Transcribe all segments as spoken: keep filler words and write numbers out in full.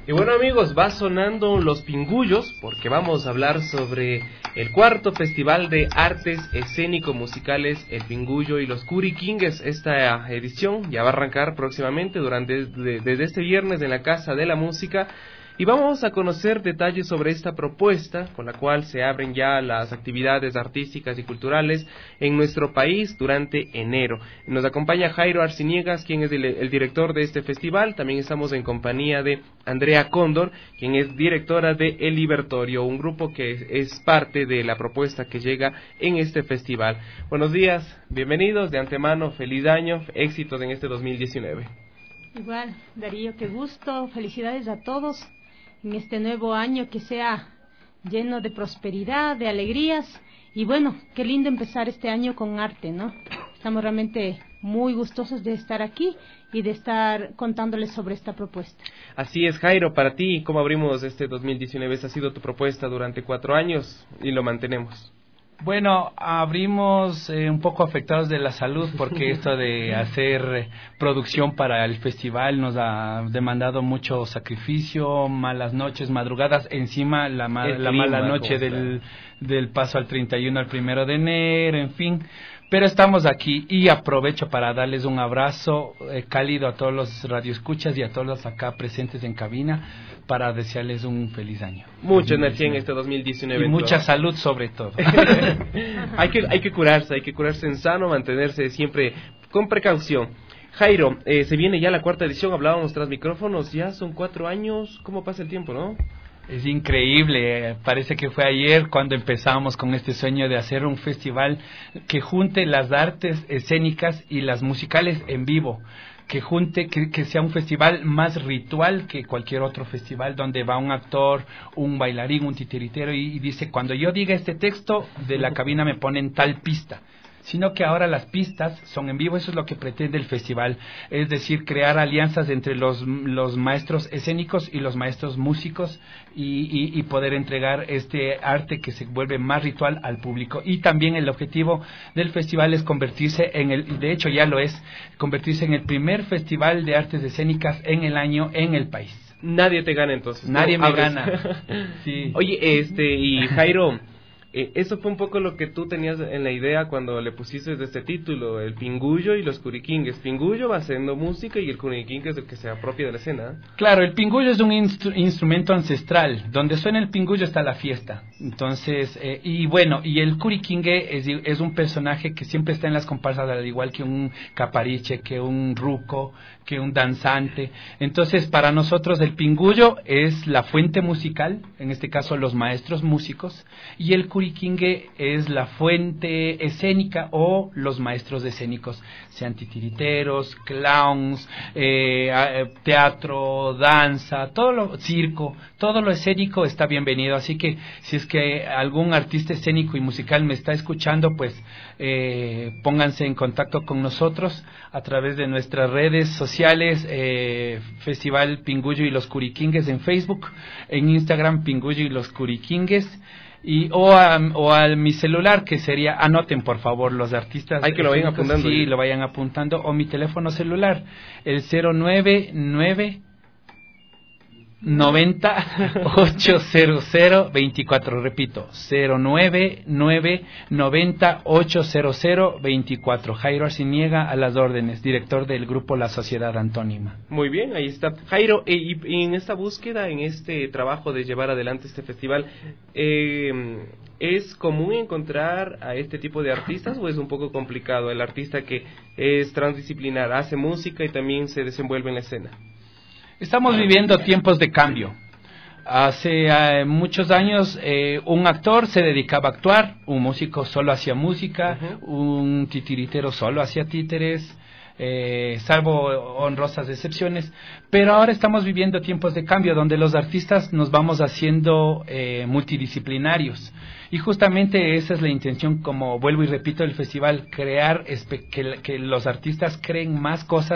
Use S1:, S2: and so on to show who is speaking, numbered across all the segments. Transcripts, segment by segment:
S1: Y bueno amigos, va sonando Los Pingullos porque vamos a hablar sobre el cuarto Festival de Artes Escénico-Musicales El Pingullo y los Curiquingues. Esta edición ya va a arrancar próximamente durante de, desde este viernes en la Casa de la Música. Y vamos a conocer detalles sobre esta propuesta con la cual se abren ya las actividades artísticas y culturales en nuestro país durante enero. Nos acompaña Jairo Arciniegas, quien es el, el director de este festival. También estamos en compañía de Andrea Cóndor, quien es directora de El Libertorio, un grupo que es parte de la propuesta que llega en este festival. Buenos días, bienvenidos de antemano, feliz año, éxitos en este dos mil diecinueve.
S2: Igual, Darío, qué gusto, felicidades a todos en este nuevo año, que sea lleno de prosperidad, de alegrías, y bueno, qué lindo empezar este año con arte, ¿no? Estamos realmente muy gustosos de estar aquí y de estar contándoles sobre esta propuesta.
S1: Así es, Jairo, para ti, ¿cómo abrimos este dos mil diecinueve? Esa ha sido tu propuesta durante cuatro años y lo mantenemos.
S3: Bueno, abrimos eh, un poco afectados de la salud porque esto de hacer producción para el festival nos ha demandado mucho sacrificio, malas noches, madrugadas, encima la, ma la mala noche del, del paso al treinta y uno al primero de enero, en fin. Pero estamos aquí y aprovecho para darles un abrazo eh, cálido a todos los radioescuchas y a todos los acá presentes en cabina para desearles un feliz año.
S1: Mucha energía en este dos mil diecinueve.
S3: Y mucha salud sobre todo.
S1: hay que hay que curarse, hay que curarse en sano, mantenerse siempre con precaución. Jairo, eh, se viene ya la cuarta edición, hablábamos tras micrófonos, ya son cuatro años, ¿cómo pasa el tiempo, no?
S3: Es increíble, parece que fue ayer cuando empezamos con este sueño de hacer un festival que junte las artes escénicas y las musicales en vivo, que junte, que, que sea un festival más ritual que cualquier otro festival, donde va un actor, un bailarín, un titiritero y, y dice, cuando yo diga este texto, de la cabina me ponen tal pista. Sino que ahora las pistas son en vivo, eso es lo que pretende el festival, es decir, crear alianzas entre los, los maestros escénicos y los maestros músicos y, y, y poder entregar este arte que se vuelve más ritual al público. Y también el objetivo del festival es convertirse en el, de hecho ya lo es, convertirse en el primer festival de artes escénicas en el año en el país.
S1: Nadie te gana entonces.
S3: Nadie
S1: ¿no?
S3: me
S1: Abres.
S3: gana. Sí.
S1: Oye, este, y Jairo, Eh, eso fue un poco lo que tú tenías en la idea cuando le pusiste este título, El Pingullo y los Curiquingues. Pingullo va haciendo música y el Curiquingue es el que se apropia de la escena.
S3: Claro, el pingullo es un instru instrumento ancestral. Donde suena el pingullo está la fiesta. Entonces, eh, y bueno, y el Curiquingue es, es un personaje que siempre está en las comparsas, al igual que un capariche, que un ruco, que un danzante. Entonces, para nosotros el pingullo es la fuente musical, en este caso los maestros músicos, y el Curiquingue es la fuente escénica o los maestros escénicos, sean titiriteros, clowns, eh, teatro, danza, todo lo circo, todo lo escénico está bienvenido. Así que si es que algún artista escénico y musical me está escuchando, pues eh, pónganse en contacto con nosotros a través de nuestras redes sociales, eh, Festival Pingullo y los Curiquingues en Facebook, en Instagram Pingullo y los Curiquingues. Y, o, a, o a mi celular, que sería, anoten por favor los artistas.
S1: Hay que lo vayan apuntando.
S3: Sí, lo vayan apuntando. O mi teléfono celular, el cero nueve nueve noventa ochocientos veinticuatro. Repito, cero nueve nueve noventa ochocientos veinticuatro. Jairo Arciniega a las órdenes, director del grupo La Sociedad Antónima.
S1: Muy bien, ahí está. Jairo, y, y en esta búsqueda, en este trabajo de llevar adelante este festival, eh, ¿es común encontrar a este tipo de artistas o es un poco complicado? El artista que es transdisciplinar, hace música y también se desenvuelve en la escena.
S3: Estamos viviendo tiempos de cambio. Hace eh, muchos años eh, un actor se dedicaba a actuar, un músico solo hacía música, uh-huh. un titiritero solo hacía títeres, eh, salvo honrosas excepciones, pero ahora estamos viviendo tiempos de cambio donde los artistas nos vamos haciendo eh, multidisciplinarios. Y justamente esa es la intención, como vuelvo y repito, del festival, crear que, que los artistas creen más cosas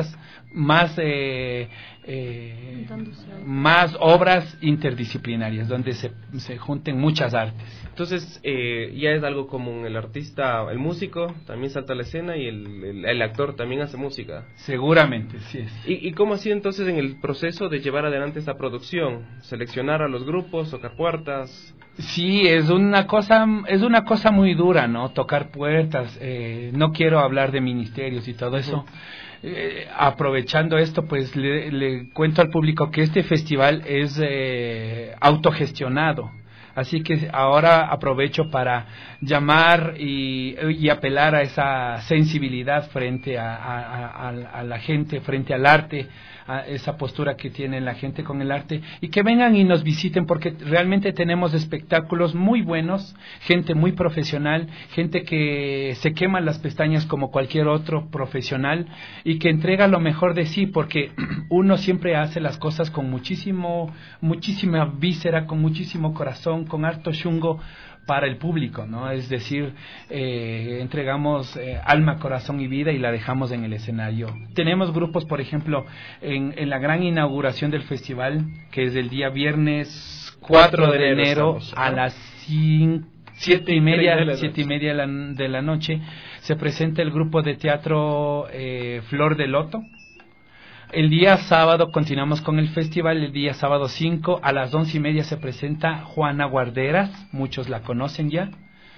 S3: más eh, eh, más obras interdisciplinarias donde se, se junten muchas artes.
S1: Entonces eh, ya es algo común, el artista, el músico también salta a la escena y el, el, el actor también hace música.
S3: Seguramente, sí es.
S1: ¿Y, ¿Y cómo ha sido entonces en el proceso de llevar adelante esta producción? ¿Seleccionar a los grupos, tocar puertas?
S3: Sí, es una cosa, es una cosa muy dura, ¿no? Tocar puertas, eh, no quiero hablar de ministerios y todo eso. Uh-huh. Eh, aprovechando esto, pues le, le cuento al público que este festival es eh, autogestionado. Así que ahora aprovecho para llamar y, y apelar a esa sensibilidad frente a, a, a, a la gente, frente al arte, a esa postura que tiene la gente con el arte, y que vengan y nos visiten, porque realmente tenemos espectáculos muy buenos, gente muy profesional, gente que se quema las pestañas como cualquier otro profesional y que entrega lo mejor de sí, porque uno siempre hace las cosas con muchísimo, muchísima víscera, con muchísimo corazón, con harto chungo para el público, ¿no? Es decir, eh, entregamos eh, alma, corazón y vida y la dejamos en el escenario. Tenemos grupos, por ejemplo, en, en la gran inauguración del festival, que es el día viernes cuatro de enero a las cinco, siete y media, siete y media de la, de la noche, se presenta el grupo de teatro eh, Flor de Loto. El día sábado continuamos con el festival, el día sábado cinco a las once y media se presenta Juana Guarderas, muchos la conocen ya,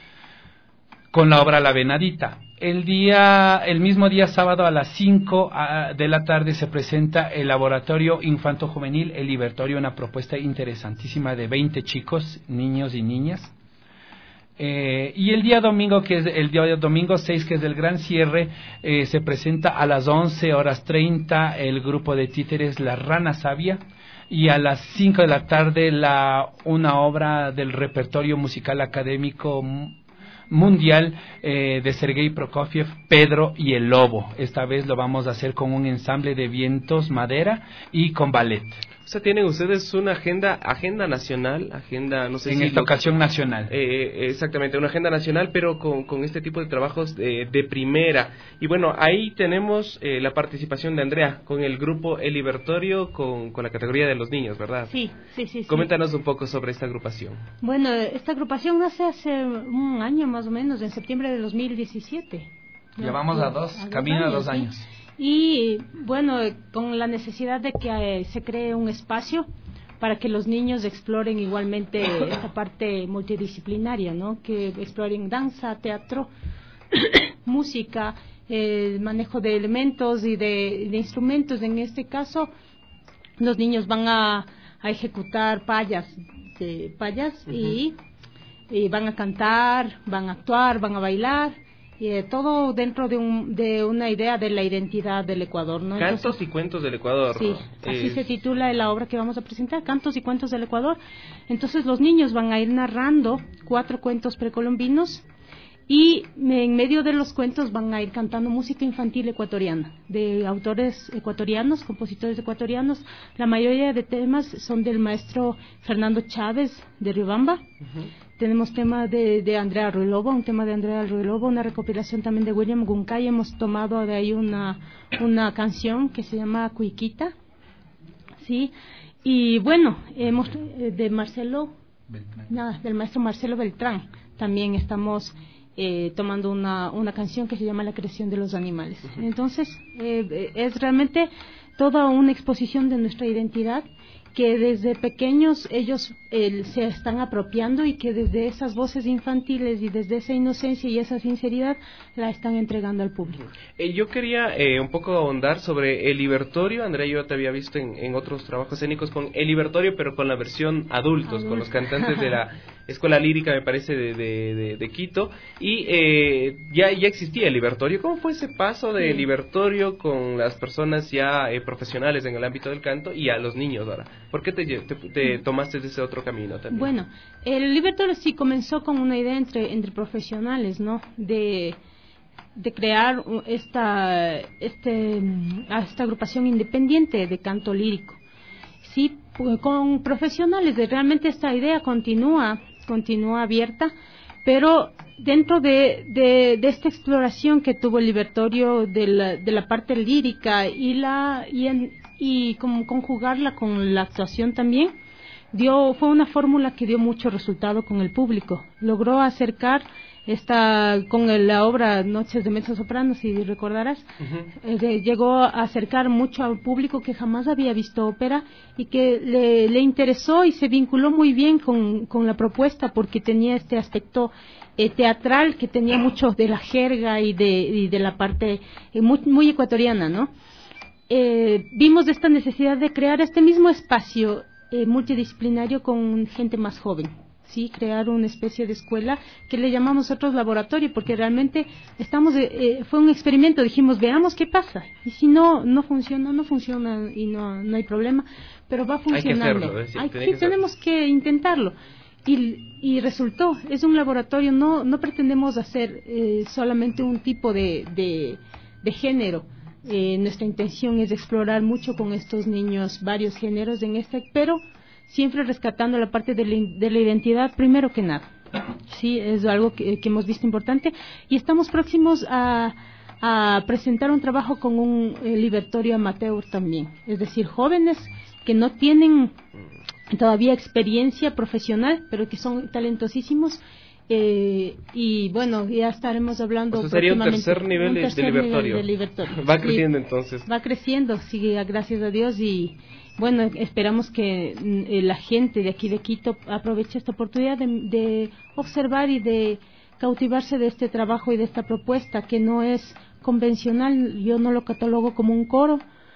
S3: con la obra La Venadita. El día, el mismo día sábado a las cinco de la tarde se presenta el Laboratorio Infanto Juvenil, el Libertorio, una propuesta interesantísima de veinte chicos, niños y niñas. Eh, y el día domingo, que es el día domingo seis, que es el gran cierre, eh, se presenta a las once horas treinta el grupo de títeres La Rana Sabia, y a las cinco de la tarde la una obra del repertorio musical académico mundial eh, de Sergei Prokofiev, Pedro y el Lobo. Esta vez lo vamos a hacer con un ensamble de vientos, madera y con ballet.
S1: O sea, tienen ustedes una agenda agenda nacional, agenda, no sé
S3: en
S1: si...
S3: En esta
S1: lo,
S3: ocasión nacional.
S1: Eh, exactamente, una agenda nacional, pero con, con este tipo de trabajos de, de primera. Y bueno, ahí tenemos eh, la participación de Andrea, con el grupo El Libertorio, con, con la categoría de los niños, ¿verdad?
S2: Sí, sí, sí.
S1: Coméntanos
S2: sí.
S1: un poco sobre esta agrupación.
S2: Bueno, esta agrupación nace hace un año más o menos, en septiembre de dos mil diecisiete.
S3: Ya ¿no? vamos a dos, a camino a dos años.
S2: Sí. Y bueno, con la necesidad de que eh, se cree un espacio para que los niños exploren igualmente esta parte multidisciplinaria, ¿no? Que exploren danza, teatro, música, el manejo de elementos y de, de instrumentos. En este caso, los niños van a, a ejecutar payas, de payas uh-huh. y, y van a cantar, van a actuar, van a bailar. Eh, todo dentro de, un, de una idea de la identidad del Ecuador, ¿no?
S1: Cantos
S2: Entonces,
S1: y cuentos del Ecuador.
S2: Sí, así
S1: eh...
S2: se titula la obra que vamos a presentar, Cantos y cuentos del Ecuador. Entonces los niños van a ir narrando cuatro cuentos precolombinos y en medio de los cuentos van a ir cantando música infantil ecuatoriana, de autores ecuatorianos, compositores ecuatorianos. La mayoría de temas son del maestro Fernando Chávez de Riobamba. Uh-huh. Tenemos tema de, de Andrea Ruilobo, un tema de Andrea Ruilobo, una recopilación también de William Guncay. Hemos tomado de ahí una, una canción que se llama Cuiquita, ¿sí? Y bueno, hemos de Marcelo, nada, del maestro Marcelo Beltrán, también estamos eh, tomando una, una canción que se llama La creación de los animales. Entonces, eh, es realmente toda una exposición de nuestra identidad, que desde pequeños ellos eh, se están apropiando y que desde esas voces infantiles y desde esa inocencia y esa sinceridad la están entregando al público.
S1: Eh, yo quería eh, un poco ahondar sobre El Libertorio. Andrea, yo te había visto en, en otros trabajos escénicos con El Libertorio, pero con la versión adultos, Adulto. Con los cantantes de la Escuela Lírica, me parece, de, de, de, de Quito. Y eh, ya, ya existía El Libertorio. ¿Cómo fue ese paso de sí. Libertorio con las personas ya eh, profesionales en el ámbito del canto y a los niños ahora? ¿Por qué te, te, te tomaste de ese otro camino también?
S2: Bueno, el Libertorio sí comenzó con una idea entre, entre profesionales, ¿no? De, de crear esta, este, esta agrupación independiente de canto lírico. Sí, con profesionales. De realmente esta idea continúa, continúa abierta, pero dentro de, de, de esta exploración que tuvo el Libertorio de la, de la parte lírica y la y, en, y como conjugarla con la actuación también, dio fue una fórmula que dio mucho resultado con el público. Logró acercar esta con el, la obra Noches de Mezzosoprano, si recordarás, uh-huh. eh, llegó a acercar mucho al público que jamás había visto ópera y que le, le interesó y se vinculó muy bien con, con la propuesta porque tenía este aspecto eh, teatral que tenía mucho de la jerga y de, y de la parte eh, muy, muy ecuatoriana, ¿no? Eh, vimos esta necesidad de crear este mismo espacio eh, multidisciplinario con gente más joven. Sí, crear una especie de escuela que le llamamos nosotros laboratorio, porque realmente estamos eh, fue un experimento, dijimos, veamos qué pasa, y si no no funciona, no funciona y no no hay problema, pero va funcionando.
S1: Hay que hacerlo, es decir,
S2: hay,
S1: tiene
S2: sí,
S1: que
S2: tenemos que intentarlo. Y, y resultó, es un laboratorio, no no pretendemos hacer eh, solamente un tipo de, de, de género. Eh, nuestra intención es explorar mucho con estos niños varios géneros en este, pero siempre rescatando la parte de la, de la identidad primero que nada. Sí, es algo que, que hemos visto importante y estamos próximos a, a presentar un trabajo con un eh, libertorio amateur también, es decir, jóvenes que no tienen todavía experiencia profesional, pero que son talentosísimos. Eh, y bueno, ya estaremos hablando.
S1: O sea, sería un tercer nivel,
S2: un tercer
S1: de, libertorio.
S2: nivel de libertorio.
S1: Va creciendo
S2: sí,
S1: entonces.
S2: Va creciendo, sí, gracias a Dios. Y bueno, esperamos que eh, la gente de aquí de Quito aproveche esta oportunidad de, de observar y de cautivarse de este trabajo y de esta propuesta que no es convencional. Yo no lo catalogo como un coro,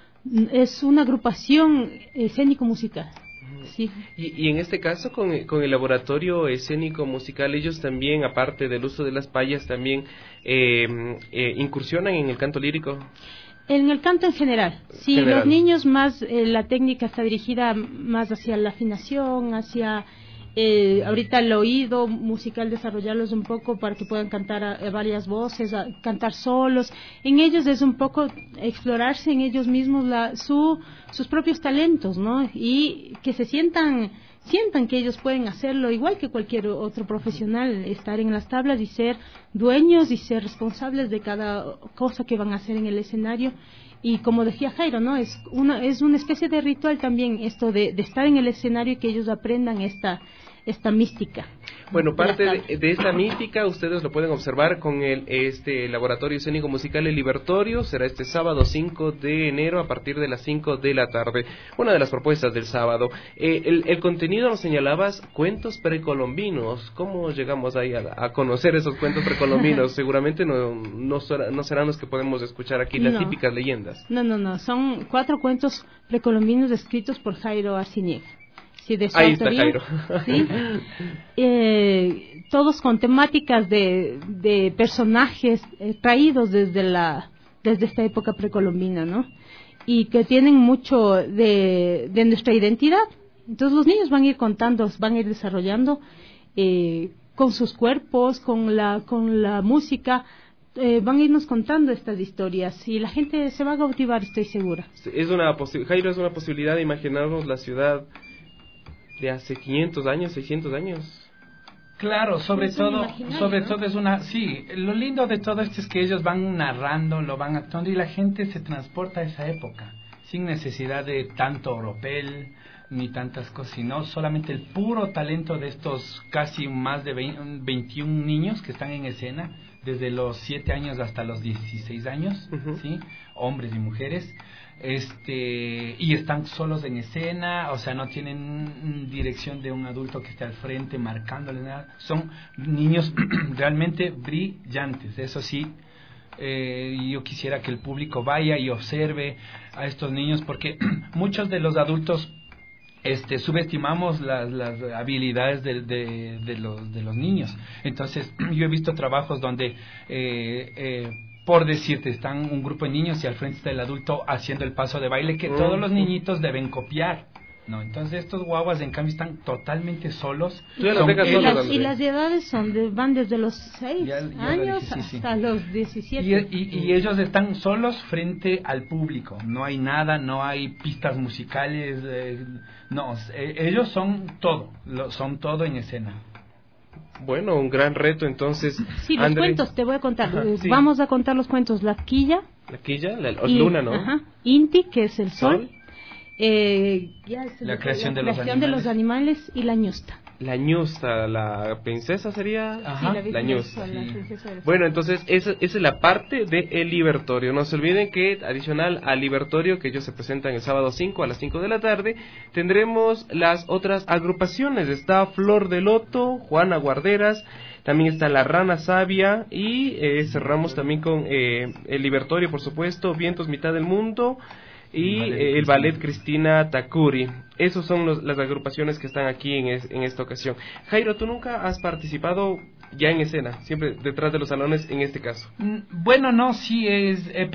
S2: es una agrupación escénico-musical. Sí.
S1: Y, y en este caso con, con el laboratorio escénico musical, ellos también, aparte del uso de las payas, también eh, eh, incursionan en el canto lírico.
S2: En el canto en general, sí,
S1: general.
S2: Los niños más, eh, la técnica está dirigida más hacia la afinación, hacia eh, ahorita el oído musical, desarrollarlos un poco para que puedan cantar a, a varias voces, a, cantar solos. En ellos es un poco explorarse en ellos mismos la, su, sus propios talentos, ¿no? Y que se sientan, sientan que ellos pueden hacerlo igual que cualquier otro profesional, estar en las tablas y ser dueños y ser responsables de cada cosa que van a hacer en el escenario. Y como decía Jairo, ¿no? Es una, es una especie de ritual también esto de, de estar en el escenario y que ellos aprendan esta, esta mística.
S1: Bueno, parte de, de esta mística ustedes lo pueden observar con el este laboratorio escénico musical El Libertorio. Será este sábado cinco de enero a partir de las cinco de la tarde. Una de las propuestas del sábado. Eh, el, el contenido, nos señalabas, cuentos precolombinos. ¿Cómo llegamos ahí a, a conocer esos cuentos precolombinos? Seguramente no, no, no serán los que podemos escuchar aquí, las
S2: no.
S1: típicas leyendas.
S2: No, no, no. Son cuatro cuentos precolombinos escritos por Jairo Arciniega. Sí, de su
S1: Ahí
S2: autoría,
S1: está Jairo.
S2: ¿sí? eh, todos con temáticas de, de personajes eh, traídos desde la desde esta época precolombina, ¿no? Y que tienen mucho de, de nuestra identidad. Entonces los niños van a ir contando, van a ir desarrollando eh, con sus cuerpos, con la con la música. Eh, van a irnos contando estas historias y la gente se va a cautivar, estoy segura.
S1: Es una posi- Jairo, es una posibilidad de imaginarnos la ciudad de hace quinientos años, seiscientos años.
S3: Claro, sobre
S2: es
S3: todo, sobre
S2: ¿no?
S3: todo es una, sí, lo lindo de todo esto es que ellos van narrando, lo van actuando y la gente se transporta a esa época, sin necesidad de tanto oropel ni tantas cosas, sino solamente el puro talento de estos casi más de veintiún niños que están en escena, desde los siete años hasta los dieciséis años, uh-huh. ¿sí? Hombres y mujeres. Este y están solos en escena, o sea, no tienen dirección de un adulto que esté al frente marcándoles nada, son niños realmente brillantes. Eso sí, eh, yo quisiera que el público vaya y observe a estos niños, porque muchos de los adultos este subestimamos las, las habilidades de, de, de los de los niños. Entonces yo he visto trabajos donde eh, eh, por decirte, están un grupo de niños y al frente está el adulto haciendo el paso de baile que todos los niñitos deben copiar, ¿no? Entonces estos guaguas en cambio están totalmente solos.
S2: Y, son, y, las, y las edades son de, van desde los seis ya, ya años dije, sí, sí. hasta los diecisiete.
S3: Y, y, y ellos están solos frente al público, no hay nada, no hay pistas musicales, eh, no, eh, ellos son todo, lo, son todo en escena.
S1: Bueno, un gran reto, entonces.
S2: Sí, los
S1: André...
S2: cuentos, te voy a contar.
S1: Ajá, sí.
S2: Vamos a contar los cuentos. La quilla.
S1: La quilla, la, la
S2: y,
S1: luna, ¿no?
S2: Ajá, Inti, que es el sol. sol. Eh, ya
S3: es la creación,
S2: la
S3: de,
S2: creación
S3: los
S2: de los animales y la ñusta.
S1: La ñusta, la princesa sería.
S2: Ajá. Sí, la,
S1: la ñusta.
S2: Sí. La
S1: bueno, entonces esa, esa es la parte del libertorio. No se olviden que adicional al libertorio, que ellos se presentan el sábado cinco a las cinco de la tarde, tendremos las otras agrupaciones. Está Flor de Loto, Juana Guarderas, también está La Rana Sabia y eh, cerramos también con eh, el libertorio, por supuesto, Vientos Mitad del Mundo y ballet, eh, el ballet Cristina Takuri. Esos son los, las agrupaciones que están aquí en, es, en esta ocasión. Jairo, ¿tú nunca has participado ya en escena, siempre detrás de los salones en este caso?
S3: Bueno, no, sí, es, he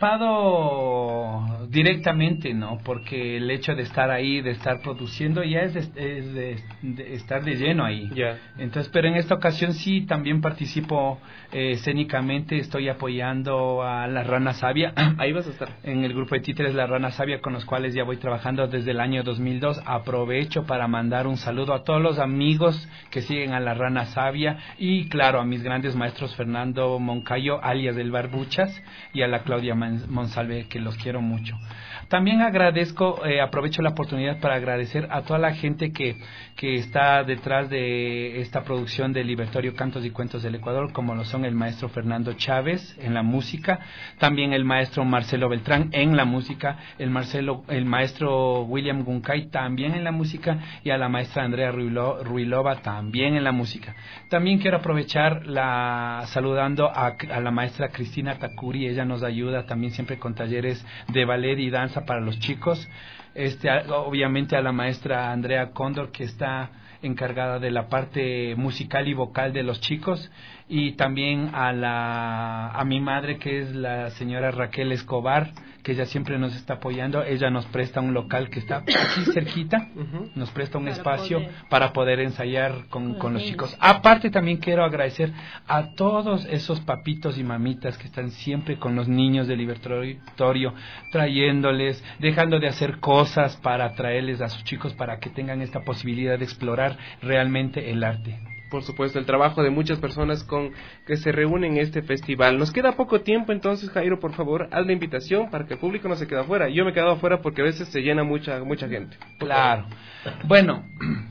S3: participado directamente, ¿no? Porque el hecho de estar ahí, de estar produciendo, ya es de, es de, de estar de lleno ahí.
S1: Ya.
S3: Entonces, pero en esta ocasión sí, también participo eh, escénicamente, estoy apoyando a La Rana Sabia.
S1: Ahí vas a estar.
S3: En el grupo de títeres La Rana Sabia, con los cuales ya voy trabajando desde el año dos mil dos. Aprovecho para mandar un saludo a todos los amigos que siguen a La Rana Sabia y claro, a mis grandes maestros Fernando Moncayo, alias del Barbuchas, y a la Claudia Monsalve, que los quiero mucho. También agradezco, eh, aprovecho la oportunidad para agradecer a toda la gente que, que está detrás de esta producción de Libertorio Cantos y Cuentos del Ecuador, como lo son el maestro Fernando Chávez en la música, también el maestro Marcelo Beltrán en la música, el, Marcelo, el maestro William Guncay también en la música, y a la maestra Andrea Ruilo, Ruilova también en la música. También quiero aprovechar la saludando a, a la maestra Cristina Takuri. Ella nos ayuda también siempre con talleres de ballet y danza para los chicos. Este, obviamente a la maestra Andrea Cóndor, que está encargada de la parte musical y vocal de los chicos, y también a la a mi madre, que es la señora Raquel Escobar, que ella siempre nos está apoyando. Ella nos presta un local que está aquí cerquita, uh-huh. nos presta un para espacio poder. para poder ensayar con, con los chicos. Aparte, también quiero agradecer a todos esos papitos y mamitas que están siempre con los niños del Libertorio, trayéndoles, dejando de hacer cosas para traerles a sus chicos para que tengan esta posibilidad de explorar realmente el arte.
S1: Por supuesto, el trabajo de muchas personas con que se reúnen en este festival. Nos queda poco tiempo, entonces, Jairo, por favor, haz la invitación para que el público no se quede afuera. Yo me he quedado afuera porque a veces se llena mucha mucha gente.
S3: Claro. Bueno,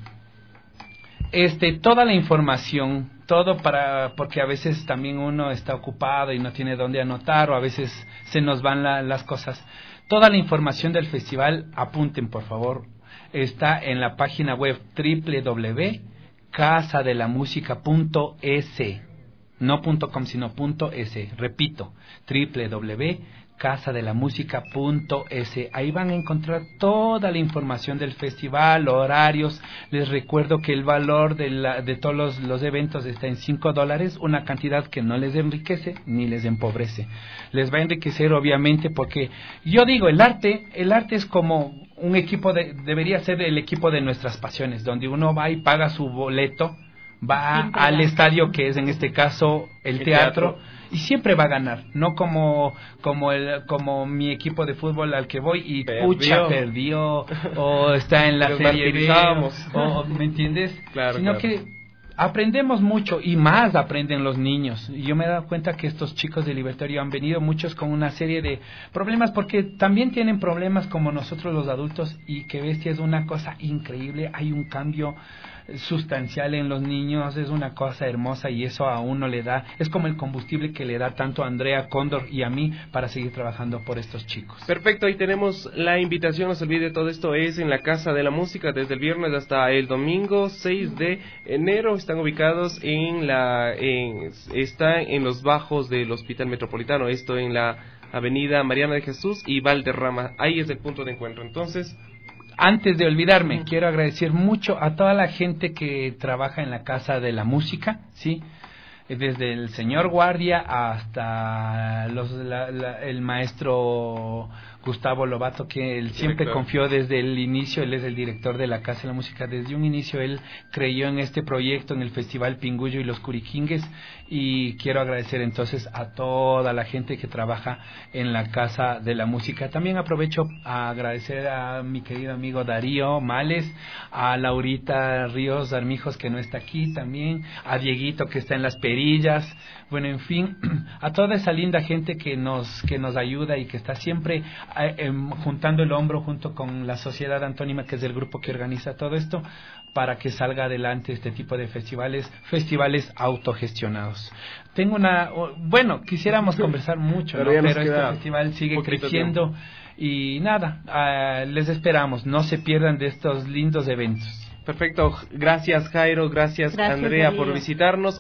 S3: este, toda la información, todo para, porque a veces también uno está ocupado y no tiene dónde anotar, o a veces se nos van la, las cosas. Toda la información del festival, apunten por favor, está en la página web doble u doble u doble u punto casa de la música punto es, no .com sino .es, repito, doble u doble u doble u punto casa de la música punto es. Ahí van a encontrar toda la información del festival, horarios. Les recuerdo que el valor de, la, de todos los, los eventos está en cinco dólares, una cantidad que no les enriquece ni les empobrece. Les va a enriquecer obviamente porque yo digo, el arte, el arte es como un equipo, de, debería ser el equipo de nuestras pasiones, donde uno va y paga su boleto, va siempre al estadio, que es en este caso el, el teatro, teatro, y siempre va a ganar, no como como el como mi equipo de fútbol al que voy y perdió. pucha perdió o está en la serie B, o, ¿me entiendes?
S1: Claro,
S3: sino
S1: claro.
S3: que aprendemos mucho y más aprenden los niños. Yo me he dado cuenta que estos chicos de Libertorio han venido muchos con una serie de problemas, porque también tienen problemas como nosotros los adultos, y que bestia, es una cosa increíble. Hay un cambio sustancial en los niños, es una cosa hermosa, y eso a uno le da, es como el combustible que le da tanto a Andrea Cóndor y a mí para seguir trabajando por estos chicos.
S1: Perfecto, ahí tenemos la invitación. No se olvide, todo esto es en la Casa de la Música desde el viernes hasta el domingo seis de enero. Están ubicados en la en, está en los bajos del Hospital Metropolitano, esto en la avenida Mariana de Jesús y Valderrama. Ahí es el punto de encuentro. Entonces,
S3: antes de olvidarme, quiero agradecer mucho a toda la gente que trabaja en la Casa de la Música, ¿sí? Desde el señor guardia hasta los, la, la, el maestro Gustavo Lobato, que él siempre
S1: Director.
S3: confió desde el inicio, él es el director de la Casa de la Música, desde un inicio él creyó en este proyecto, en el Festival Pinguyo y los Curiquingues, y quiero agradecer entonces a toda la gente que trabaja en la Casa de la Música. También aprovecho a agradecer a mi querido amigo Darío Males, a Laurita Ríos Armijos, que no está aquí también, a Dieguito, que está en las perillas, bueno, en fin, a toda esa linda gente que nos que nos ayuda y que está siempre eh, eh, juntando el hombro junto con la Sociedad Antónima, que es el grupo que organiza todo esto, para que salga adelante este tipo de festivales, festivales autogestionados. Tengo una, bueno, quisiéramos conversar mucho,
S1: pero,
S3: ¿no?
S1: ya nos
S3: Pero este
S1: queda
S3: festival sigue
S1: poquito
S3: creciendo
S1: tiempo.
S3: y nada, uh, les esperamos, no se pierdan de estos lindos eventos.
S1: Perfecto, gracias Jairo, gracias,
S2: Gracias,
S1: Andrea
S2: Darío.
S1: por visitarnos.